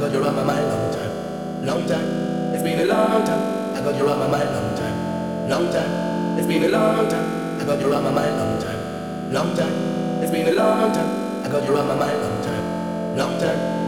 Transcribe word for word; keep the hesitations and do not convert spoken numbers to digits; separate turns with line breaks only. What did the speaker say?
got you on my mind long time, long time. It's been a long time. I got you on my mind long time, long time. It's been a long time. I got you on my mind long time, long time. It's been a long time. I got you on my mind long time, long time.